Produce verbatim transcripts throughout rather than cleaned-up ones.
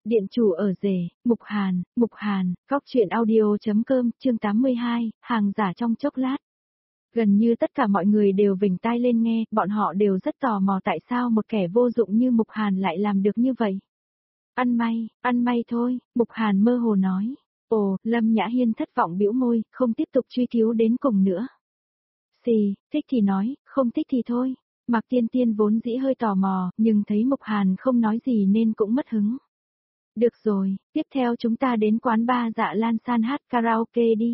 Điện chủ ở rể, Mục Hàn, Mục Hàn, góc truyện audio.com, chương tám mươi hai, hàng giả trong chốc lát. Gần như tất cả mọi người đều vểnh tai lên nghe, bọn họ đều rất tò mò tại sao một kẻ vô dụng như Mục Hàn lại làm được như vậy. Ăn may, ăn may thôi, Mục Hàn mơ hồ nói. Ồ, Lâm Nhã Hiên thất vọng bĩu môi, không tiếp tục truy cứu đến cùng nữa. Xì, thích thì nói, không thích thì thôi. Mạc Tiên Tiên vốn dĩ hơi tò mò, nhưng thấy Mục Hàn không nói gì nên cũng mất hứng. Được rồi, tiếp theo chúng ta đến quán bar Dạ Lan San hát karaoke đi.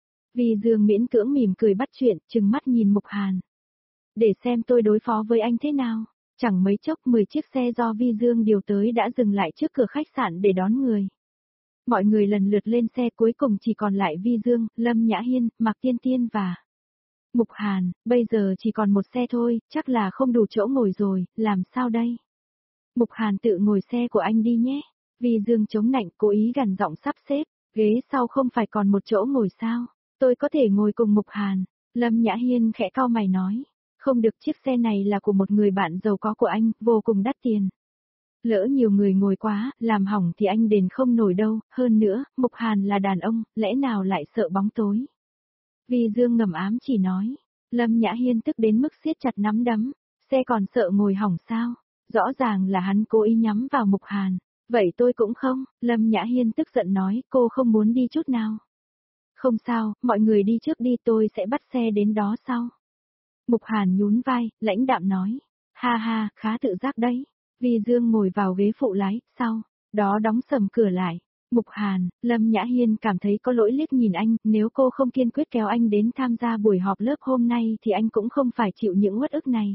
Vì Dương miễn cưỡng mỉm cười bắt chuyện, trừng mắt nhìn Mục Hàn. Để xem tôi đối phó với anh thế nào. Chẳng mấy chốc mười chiếc xe do Vi Dương điều tới đã dừng lại trước cửa khách sạn để đón người. Mọi người lần lượt lên xe, cuối cùng chỉ còn lại Vi Dương, Lâm Nhã Hiên, Mạc Tiên Tiên và Mục Hàn. Bây giờ chỉ còn một xe thôi, chắc là không đủ chỗ ngồi rồi, làm sao đây? Mục Hàn tự ngồi xe của anh đi nhé. Vi Dương chống nạnh cố ý gằn giọng sắp xếp, ghế sau không phải còn một chỗ ngồi sao? Tôi có thể ngồi cùng Mục Hàn. Lâm Nhã Hiên khẽ cau mày nói. Không được, chiếc xe này là của một người bạn giàu có của anh, vô cùng đắt tiền. Lỡ nhiều người ngồi quá, làm hỏng thì anh đền không nổi đâu, hơn nữa, Mục Hàn là đàn ông, lẽ nào lại sợ bóng tối. Vi Dương ngầm ám chỉ nói. Lâm Nhã Hiên tức đến mức siết chặt nắm đấm, xe còn sợ ngồi hỏng sao? Rõ ràng là hắn cố ý nhắm vào Mục Hàn. Vậy tôi cũng không, Lâm Nhã Hiên tức giận nói, cô không muốn đi chút nào. Không sao, mọi người đi trước đi, tôi sẽ bắt xe đến đó sau. Mục Hàn nhún vai, lãnh đạm nói. Ha ha, khá tự giác đấy. Vi Dương ngồi vào ghế phụ lái, sau đó đóng sầm cửa lại. Mục Hàn, Lâm Nhã Hiên cảm thấy có lỗi liếc nhìn anh, nếu cô không kiên quyết kéo anh đến tham gia buổi họp lớp hôm nay thì anh cũng không phải chịu những uất ức này.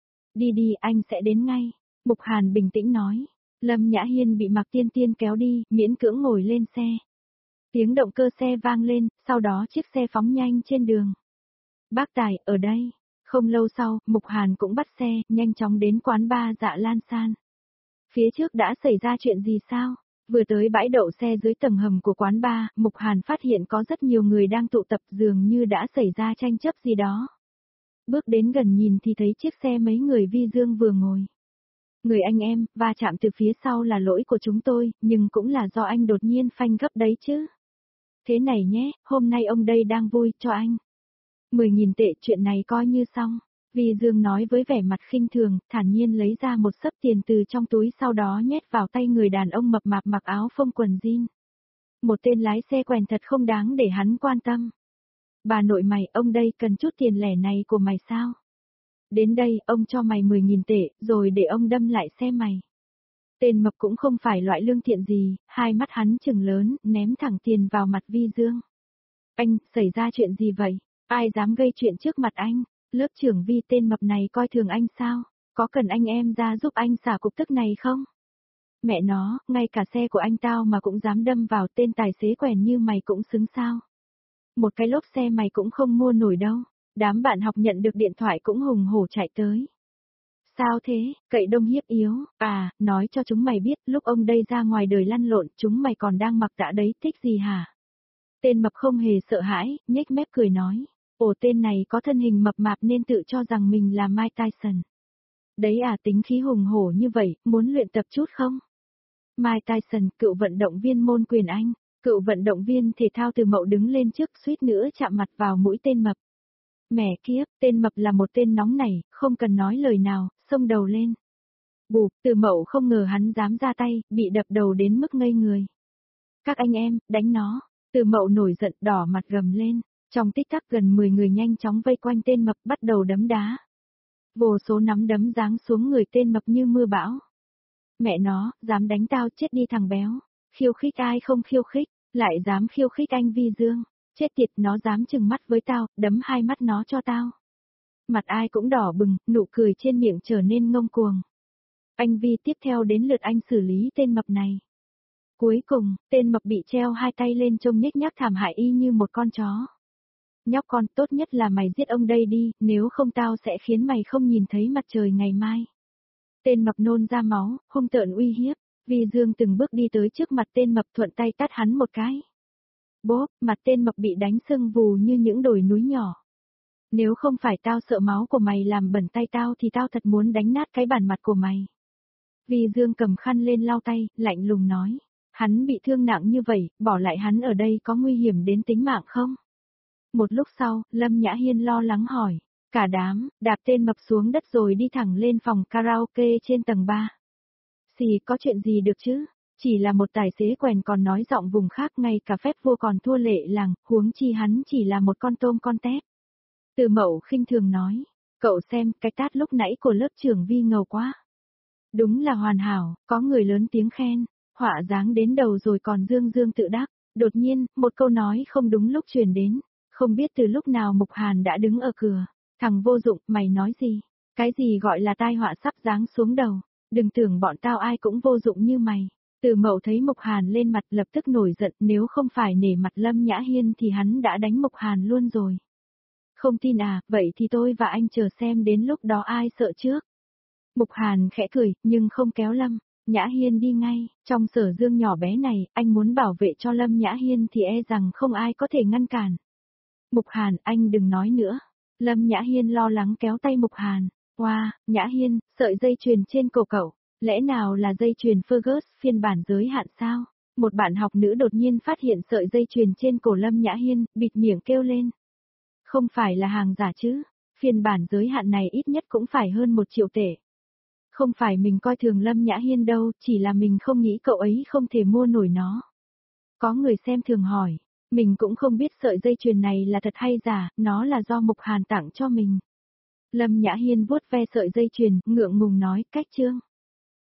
Đi đi, anh sẽ đến ngay. Mục Hàn bình tĩnh nói. Lâm Nhã Hiên bị Mạc Tiên Tiên kéo đi, miễn cưỡng ngồi lên xe. Tiếng động cơ xe vang lên, sau đó chiếc xe phóng nhanh trên đường. Bác Tài, ở đây. Không lâu sau, Mục Hàn cũng bắt xe, nhanh chóng đến quán bar Dạ Lan San. Phía trước đã xảy ra chuyện gì sao? Vừa tới bãi đậu xe dưới tầng hầm của quán bar, Mục Hàn phát hiện có rất nhiều người đang tụ tập, dường như đã xảy ra tranh chấp gì đó. Bước đến gần nhìn thì thấy chiếc xe mấy người Vi Dương vừa ngồi. Người anh em, va chạm từ phía sau là lỗi của chúng tôi, nhưng cũng là do anh đột nhiên phanh gấp đấy chứ. Thế này nhé, hôm nay ông đây đang vui, cho anh mười nghìn tệ, chuyện này coi như xong. Vi Dương nói với vẻ mặt khinh thường, thản nhiên lấy ra một xấp tiền từ trong túi, sau đó nhét vào tay người đàn ông mập mạp mặc áo phông quần jean. Một tên lái xe quèn thật không đáng để hắn quan tâm. Bà nội mày, ông đây cần chút tiền lẻ này của mày sao? Đến đây, ông cho mày mười nghìn tệ, rồi để ông đâm lại xe mày. Tên mập cũng không phải loại lương thiện gì, hai mắt hắn trừng lớn, ném thẳng tiền vào mặt Vi Dương. Anh, xảy ra chuyện gì vậy? Ai dám gây chuyện trước mặt anh? Lớp trưởng Vi, tên mập này coi thường anh sao? Có cần anh em ra giúp anh xả cục tức này không? Mẹ nó, ngay cả xe của anh tao mà cũng dám đâm vào, tên tài xế quèn như mày cũng xứng sao? Một cái lốp xe mày cũng không mua nổi đâu. Đám bạn học nhận được điện thoại cũng hùng hổ chạy tới. Sao thế, cậy đông hiếp yếu, à, nói cho chúng mày biết, lúc ông đây ra ngoài đời lăn lộn, chúng mày còn đang mặc tạ đấy, thích gì hả? Tên mập không hề sợ hãi, nhếch mép cười nói. Ồ, tên này có thân hình mập mạp nên tự cho rằng mình là Mike Tyson. Đấy à, tính khí hùng hổ như vậy, muốn luyện tập chút không? Mike Tyson, cựu vận động viên môn quyền Anh, cựu vận động viên thể thao Từ Mậu đứng lên trước, suýt nữa chạm mặt vào mũi tên mập. Mẹ kiếp, tên mập là một tên nóng nảy, không cần nói lời nào, xông đầu lên. Bụp, Từ Mậu không ngờ hắn dám ra tay, bị đập đầu đến mức ngây người. Các anh em, đánh nó. Từ Mậu nổi giận, đỏ mặt gầm lên. Trong tích tắc gần mười người nhanh chóng vây quanh tên mập, bắt đầu đấm đá. Vô số nắm đấm giáng xuống người tên mập như mưa bão. Mẹ nó, dám đánh tao, chết đi thằng béo. Khiêu khích ai không khiêu khích, lại dám khiêu khích anh Vi Dương. Chết tiệt, nó dám trừng mắt với tao, đấm hai mắt nó cho tao. Mặt ai cũng đỏ bừng, nụ cười trên miệng trở nên ngông cuồng. Anh Vi, tiếp theo đến lượt anh xử lý tên mập này. Cuối cùng, tên mập bị treo hai tay lên trông nhếch nhác thảm hại y như một con chó. Nhóc con, tốt nhất là mày giết ông đây đi, nếu không tao sẽ khiến mày không nhìn thấy mặt trời ngày mai. Tên mập nôn ra máu, hung tợn uy hiếp. Vi Dương từng bước đi tới trước mặt tên mập, thuận tay tát hắn một cái. Bốp, mặt tên mập bị đánh sưng vù như những đồi núi nhỏ. Nếu không phải tao sợ máu của mày làm bẩn tay tao thì tao thật muốn đánh nát cái bản mặt của mày. Vi Dương cầm khăn lên lau tay, lạnh lùng nói. Hắn bị thương nặng như vậy, bỏ lại hắn ở đây có nguy hiểm đến tính mạng không? Một lúc sau, Lâm Nhã Hiên lo lắng hỏi. Cả đám, đạp tên mập xuống đất rồi đi thẳng lên phòng karaoke trên tầng ba. Xì có chuyện gì được chứ? Chỉ là một tài xế quèn còn nói giọng vùng khác, ngay cả phép vua còn thua lệ làng, huống chi hắn chỉ là một con tôm con tép. Từ Mậu khinh thường nói. Cậu xem, cái tát lúc nãy của lớp trưởng Vi ngầu quá. Đúng là hoàn hảo, có người lớn tiếng khen. Họa dáng đến đầu rồi còn dương dương tự đắc. Đột nhiên, một câu nói không đúng lúc truyền đến. Không biết từ lúc nào Mục Hàn đã đứng ở cửa. Thằng vô dụng, mày nói gì? Cái gì gọi là tai họa sắp giáng xuống đầu? Đừng tưởng bọn tao ai cũng vô dụng như mày. Từ Mậu thấy Mục Hàn lên mặt lập tức nổi giận, nếu không phải nể mặt Lâm Nhã Hiên thì hắn đã đánh Mục Hàn luôn rồi. Không tin à, vậy thì tôi và anh chờ xem đến lúc đó ai sợ trước. Mục Hàn khẽ cười, nhưng không kéo Lâm Nhã Hiên đi ngay. Trong Sở Dương nhỏ bé này, anh muốn bảo vệ cho Lâm Nhã Hiên thì e rằng không ai có thể ngăn cản. Mục Hàn, anh đừng nói nữa. Lâm Nhã Hiên lo lắng kéo tay Mục Hàn. Wow, Nhã Hiên, sợi dây chuyền trên cổ cậu, lẽ nào là dây chuyền Fergus phiên bản giới hạn sao? Một bạn học nữ đột nhiên phát hiện sợi dây chuyền trên cổ Lâm Nhã Hiên, bịt miệng kêu lên. Không phải là hàng giả chứ, phiên bản giới hạn này ít nhất cũng phải hơn một triệu tệ. Không phải mình coi thường Lâm Nhã Hiên đâu, chỉ là mình không nghĩ cậu ấy không thể mua nổi nó. Có người xem thường hỏi, mình cũng không biết sợi dây chuyền này là thật hay giả, nó là do Mục Hàn tặng cho mình. Lâm Nhã Hiên vuốt ve sợi dây chuyền, ngượng ngùng nói, cách chương.